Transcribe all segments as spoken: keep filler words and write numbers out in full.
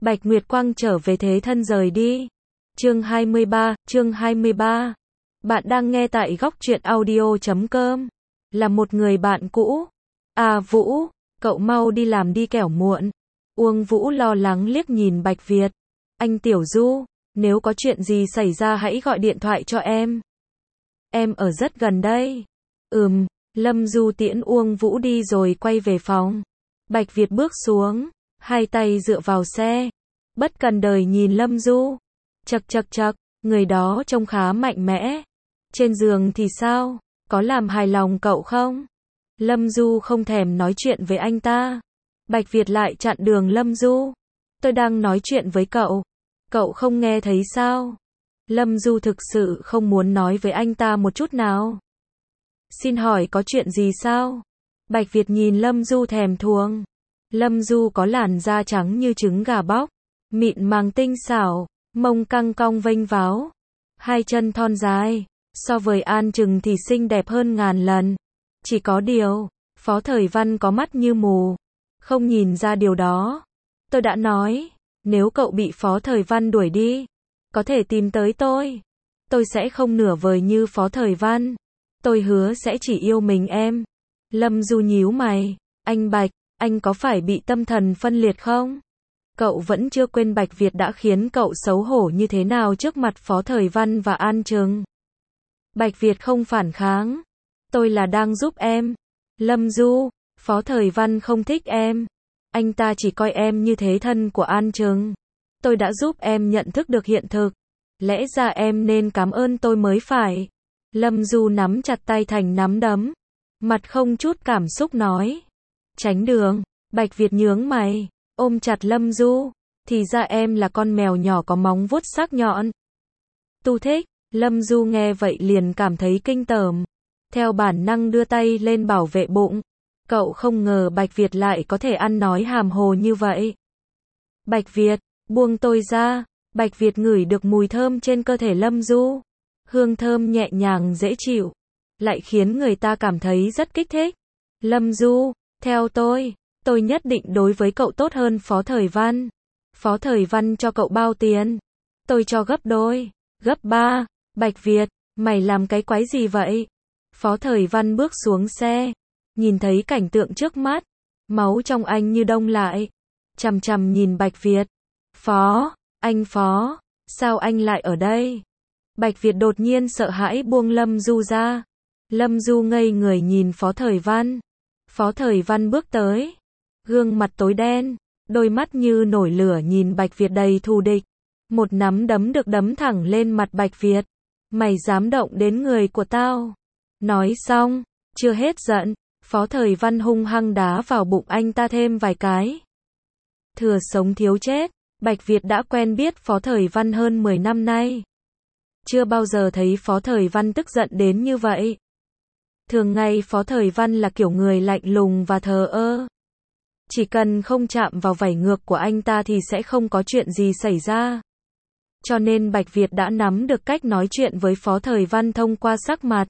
Bạch Nguyệt Quang trở về thế thân rời đi. Chương hai mươi ba, chương hai mươi ba. Bạn đang nghe tại góc truyện audio chấm com. Là một người bạn cũ. À Vũ, cậu mau đi làm đi kẻo muộn. Uông Vũ lo lắng liếc nhìn Bạch Việt. Anh Tiểu Du, nếu có chuyện gì xảy ra hãy gọi điện thoại cho em. Em ở rất gần đây. Ừm, Lâm Du tiễn Uông Vũ đi rồi quay về phòng. Bạch Việt bước xuống, hai tay dựa vào xe. Bất cần đời nhìn Lâm Du. Chậc chậc chậc, người đó trông khá mạnh mẽ. Trên giường thì sao? Có làm hài lòng cậu không? Lâm Du không thèm nói chuyện với anh ta. Bạch Việt lại chặn đường Lâm Du. Tôi đang nói chuyện với cậu. Cậu không nghe thấy sao? Lâm Du thực sự không muốn nói với anh ta một chút nào. Xin hỏi có chuyện gì sao? Bạch Việt nhìn Lâm Du thèm thuồng. Lâm Du có làn da trắng như trứng gà bóc, mịn màng tinh xảo, mông căng cong vênh váo, hai chân thon dài, so với An Trừng thì xinh đẹp hơn ngàn lần. Chỉ có điều, Phó Thời Văn có mắt như mù, không nhìn ra điều đó. Tôi đã nói, nếu cậu bị Phó Thời Văn đuổi đi, có thể tìm tới tôi. Tôi sẽ không nửa vời như Phó Thời Văn. Tôi hứa sẽ chỉ yêu mình em. Lâm Du nhíu mày. Anh Bạch, anh có phải bị tâm thần phân liệt không? Cậu vẫn chưa quên Bạch Việt đã khiến cậu xấu hổ như thế nào trước mặt Phó Thời Văn và An Trừng. Bạch Việt không phản kháng. Tôi là đang giúp em. Lâm Du, Phó Thời Văn không thích em. Anh ta chỉ coi em như thế thân của An Trừng. Tôi đã giúp em nhận thức được hiện thực. Lẽ ra em nên cảm ơn tôi mới phải. Lâm Du nắm chặt tay thành nắm đấm. Mặt không chút cảm xúc nói. Tránh đường. Bạch Việt nhướng mày, ôm chặt Lâm Du. Thì ra em là con mèo nhỏ có móng vuốt sắc nhọn. Tu thích. Lâm Du nghe vậy liền cảm thấy kinh tởm. Theo bản năng đưa tay lên bảo vệ bụng. Cậu không ngờ Bạch Việt lại có thể ăn nói hàm hồ như vậy. Bạch Việt, buông tôi ra. Bạch Việt ngửi được mùi thơm trên cơ thể Lâm Du. Hương thơm nhẹ nhàng dễ chịu, lại khiến người ta cảm thấy rất kích thích. Lâm Du, theo tôi, tôi nhất định đối với cậu tốt hơn Phó Thời Văn. Phó Thời Văn cho cậu bao tiền? Tôi cho gấp đôi, gấp ba. Bạch Việt, mày làm cái quái gì vậy? Phó Thời Văn bước xuống xe, nhìn thấy cảnh tượng trước mắt, máu trong anh như đông lại, chằm chằm nhìn Bạch Việt. Phó, anh Phó, sao anh lại ở đây? Bạch Việt đột nhiên sợ hãi buông Lâm Du ra. Lâm Du ngây người nhìn Phó Thời Văn. Phó Thời Văn bước tới, gương mặt tối đen, đôi mắt như nổi lửa nhìn Bạch Việt đầy thù địch. Một nắm đấm được đấm thẳng lên mặt Bạch Việt. Mày dám động đến người của tao? Nói xong, chưa hết giận, Phó Thời Văn hung hăng đá vào bụng anh ta thêm vài cái. Thừa sống thiếu chết, Bạch Việt đã quen biết Phó Thời Văn hơn mười năm nay. Chưa bao giờ thấy Phó Thời Văn tức giận đến như vậy. Thường ngày Phó Thời Văn là kiểu người lạnh lùng và thờ ơ. Chỉ cần không chạm vào vảy ngược của anh ta thì sẽ không có chuyện gì xảy ra. Cho nên Bạch Việt đã nắm được cách nói chuyện với Phó Thời Văn thông qua sắc mặt.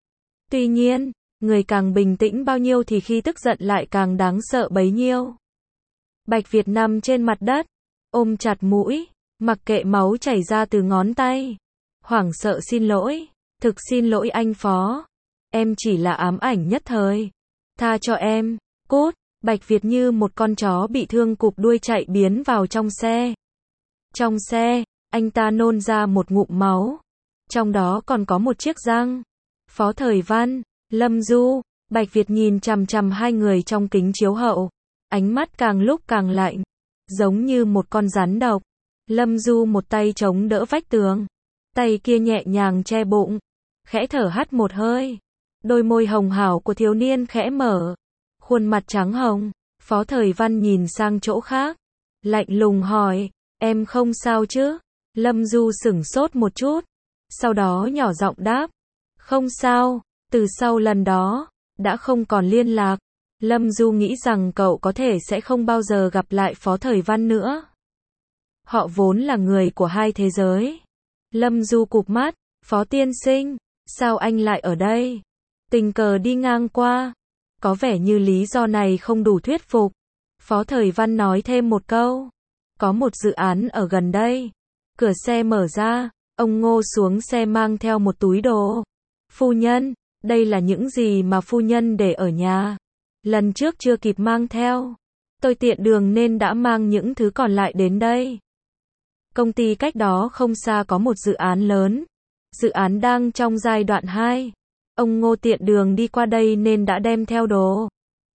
Tuy nhiên, người càng bình tĩnh bao nhiêu thì khi tức giận lại càng đáng sợ bấy nhiêu. Bạch Việt nằm trên mặt đất, ôm chặt mũi, mặc kệ máu chảy ra từ ngón tay. Hoảng sợ xin lỗi, thực xin lỗi anh Phó. Em chỉ là ám ảnh nhất thời. Tha cho em, cút. Bạch Việt như một con chó bị thương cụp đuôi chạy biến vào trong xe. Trong xe, anh ta nôn ra một ngụm máu. Trong đó còn có một chiếc răng. Phó Thời Văn, Lâm Du, Bạch Việt nhìn chằm chằm hai người trong kính chiếu hậu. Ánh mắt càng lúc càng lạnh, giống như một con rắn độc. Lâm Du một tay chống đỡ vách tường, tay kia nhẹ nhàng che bụng, khẽ thở hắt một hơi. Đôi môi hồng hào của thiếu niên khẽ mở, khuôn mặt trắng hồng. Phó Thời Văn nhìn sang chỗ khác, lạnh lùng hỏi, em không sao chứ? Lâm Du sửng sốt một chút, sau đó nhỏ giọng đáp, không sao. Từ sau lần đó, đã không còn liên lạc. Lâm Du nghĩ rằng cậu có thể sẽ không bao giờ gặp lại Phó Thời Văn nữa. Họ vốn là người của hai thế giới. Lâm Du cụp mắt, Phó tiên sinh, sao anh lại ở đây? Tình cờ đi ngang qua. Có vẻ như lý do này không đủ thuyết phục. Phó Thời Văn nói thêm một câu. có một dự án ở gần đây. Cửa xe mở ra, ông Ngô xuống xe mang theo một túi đồ. Phu nhân, đây là những gì mà phu nhân để ở nhà. Lần trước chưa kịp mang theo. Tôi tiện đường nên đã mang những thứ còn lại đến đây. Công ty cách đó không xa có một dự án lớn. Dự án đang trong giai đoạn hai. Ông Ngô tiện đường đi qua đây nên đã đem theo đồ.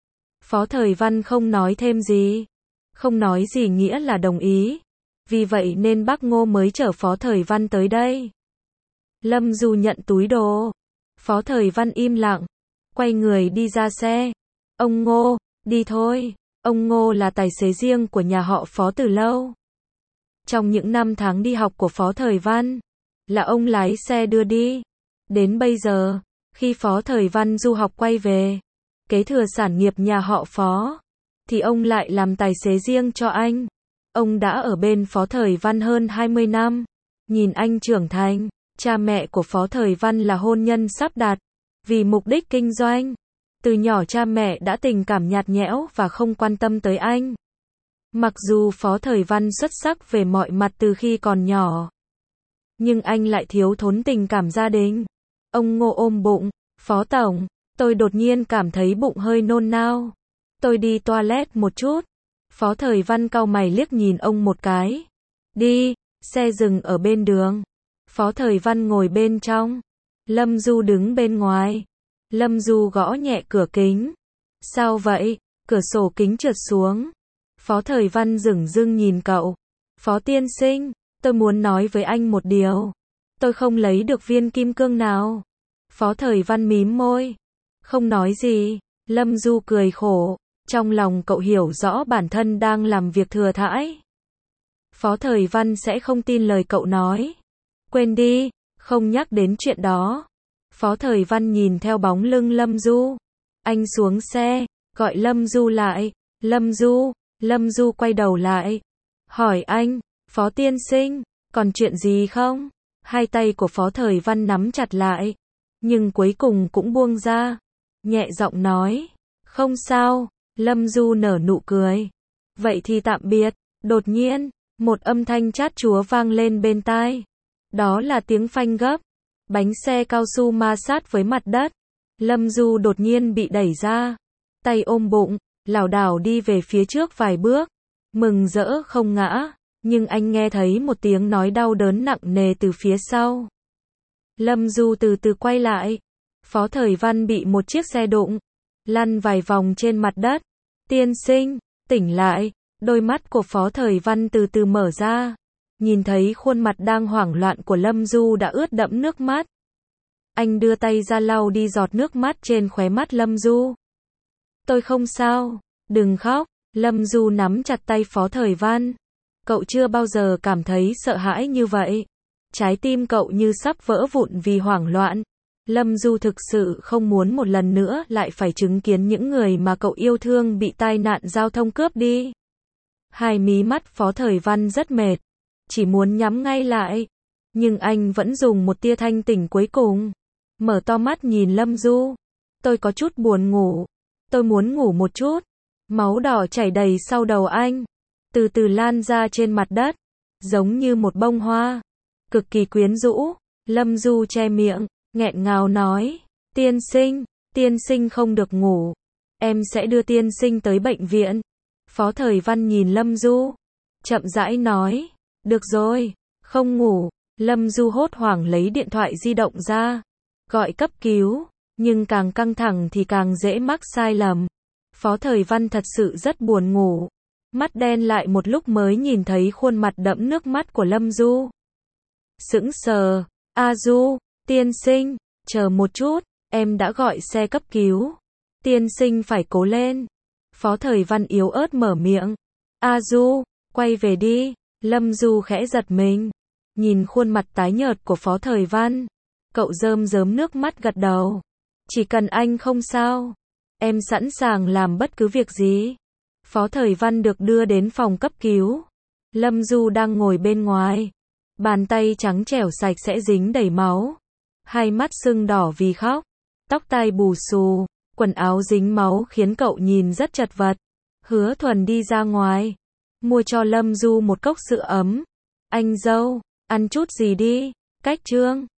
Phó Thời Văn không nói thêm gì. Không nói gì nghĩa là đồng ý. Vì vậy nên bác Ngô mới chở Phó Thời Văn tới đây. Lâm Du nhận túi đồ. Phó Thời Văn im lặng. Quay người đi ra xe. Ông Ngô, đi thôi. Ông Ngô là tài xế riêng của nhà họ Phó từ lâu. Trong những năm tháng đi học của Phó Thời Văn, là ông lái xe đưa đi. Đến bây giờ, khi Phó Thời Văn du học quay về, kế thừa sản nghiệp nhà họ Phó, thì ông lại làm tài xế riêng cho anh. Ông đã ở bên Phó Thời Văn hơn hai mươi năm. Nhìn anh trưởng thành, cha mẹ của Phó Thời Văn là hôn nhân sắp đặt, vì mục đích kinh doanh. Từ nhỏ cha mẹ đã tình cảm nhạt nhẽo và không quan tâm tới anh. Mặc dù Phó Thời Văn xuất sắc về mọi mặt từ khi còn nhỏ, nhưng anh lại thiếu thốn tình cảm gia đình. Ông Ngô ôm bụng, Phó Tổng, tôi đột nhiên cảm thấy bụng hơi nôn nao. Tôi đi toilet một chút. Phó Thời Văn cau mày liếc nhìn ông một cái. Đi, xe dừng ở bên đường. Phó Thời Văn ngồi bên trong. Lâm Du đứng bên ngoài. Lâm Du gõ nhẹ cửa kính. Sao vậy? Cửa sổ kính trượt xuống. Phó Thời Văn dửng dưng nhìn cậu. Phó tiên sinh, tôi muốn nói với anh một điều. Tôi không lấy được viên kim cương nào. Phó Thời Văn mím môi. Không nói gì. Lâm Du cười khổ. Trong lòng cậu hiểu rõ bản thân đang làm việc thừa thãi. Phó Thời Văn sẽ không tin lời cậu nói. Quên đi, không nhắc đến chuyện đó. Phó Thời Văn nhìn theo bóng lưng Lâm Du. Anh xuống xe, gọi Lâm Du lại. Lâm Du, Lâm Du quay đầu lại. Hỏi anh, Phó tiên sinh, còn chuyện gì không? Hai tay của Phó Thời Văn nắm chặt lại. Nhưng cuối cùng cũng buông ra. Nhẹ giọng nói, không sao. Lâm Du nở nụ cười. Vậy thì tạm biệt. Đột nhiên, một âm thanh chát chúa vang lên bên tai. Đó là tiếng phanh gấp. Bánh xe cao su ma sát với mặt đất. Lâm Du đột nhiên bị đẩy ra. Tay ôm bụng, lảo đảo đi về phía trước vài bước. Mừng rỡ không ngã. Nhưng anh nghe thấy một tiếng nói đau đớn nặng nề từ phía sau. Lâm Du từ từ quay lại. Phó Thời Văn bị một chiếc xe đụng. Lăn vài vòng trên mặt đất. Tiên sinh, tỉnh lại. Đôi mắt của Phó Thời Văn từ từ mở ra. Nhìn thấy khuôn mặt đang hoảng loạn của Lâm Du đã ướt đẫm nước mắt. Anh đưa tay ra lau đi giọt nước mắt trên khóe mắt Lâm Du. Tôi không sao, đừng khóc. Lâm Du nắm chặt tay Phó Thời Văn. Cậu chưa bao giờ cảm thấy sợ hãi như vậy. Trái tim cậu như sắp vỡ vụn vì hoảng loạn. Lâm Du thực sự không muốn một lần nữa lại phải chứng kiến những người mà cậu yêu thương bị tai nạn giao thông cướp đi. Hai mí mắt Phó Thời Văn rất mệt. Chỉ muốn nhắm ngay lại. Nhưng anh vẫn dùng một tia thanh tỉnh cuối cùng. Mở to mắt nhìn Lâm Du. Tôi có chút buồn ngủ. Tôi muốn ngủ một chút. Máu đỏ chảy đầy sau đầu anh. Từ từ lan ra trên mặt đất. Giống như một bông hoa. Cực kỳ quyến rũ. Lâm Du che miệng. Nghẹn ngào nói. Tiên sinh. Tiên sinh không được ngủ. Em sẽ đưa tiên sinh tới bệnh viện. Phó Thời Văn nhìn Lâm Du. Chậm rãi nói. Được rồi. Không ngủ. Lâm Du hốt hoảng lấy điện thoại di động ra. Gọi cấp cứu. Nhưng càng căng thẳng thì càng dễ mắc sai lầm. Phó Thời Văn thật sự rất buồn ngủ. Mắt đen lại một lúc mới nhìn thấy khuôn mặt đẫm nước mắt của Lâm Du. Sững sờ. A Du, tiên sinh, chờ một chút, em đã gọi xe cấp cứu. Tiên sinh phải cố lên. Phó Thời Văn yếu ớt mở miệng. A Du, quay về đi. Lâm Du khẽ giật mình. Nhìn khuôn mặt tái nhợt của Phó Thời Văn. Cậu rơm rớm nước mắt gật đầu. Chỉ cần anh không sao. Em sẵn sàng làm bất cứ việc gì. Phó Thời Văn được đưa đến phòng cấp cứu. Lâm Du đang ngồi bên ngoài. Bàn tay trắng trẻo sạch sẽ dính đầy máu. Hai mắt sưng đỏ vì khóc. Tóc tai bù xù. Quần áo dính máu khiến cậu nhìn rất chật vật. Hứa Thuần đi ra ngoài. mua cho Lâm Du một cốc sữa ấm. Anh dâu, ăn chút gì đi. Cách trương.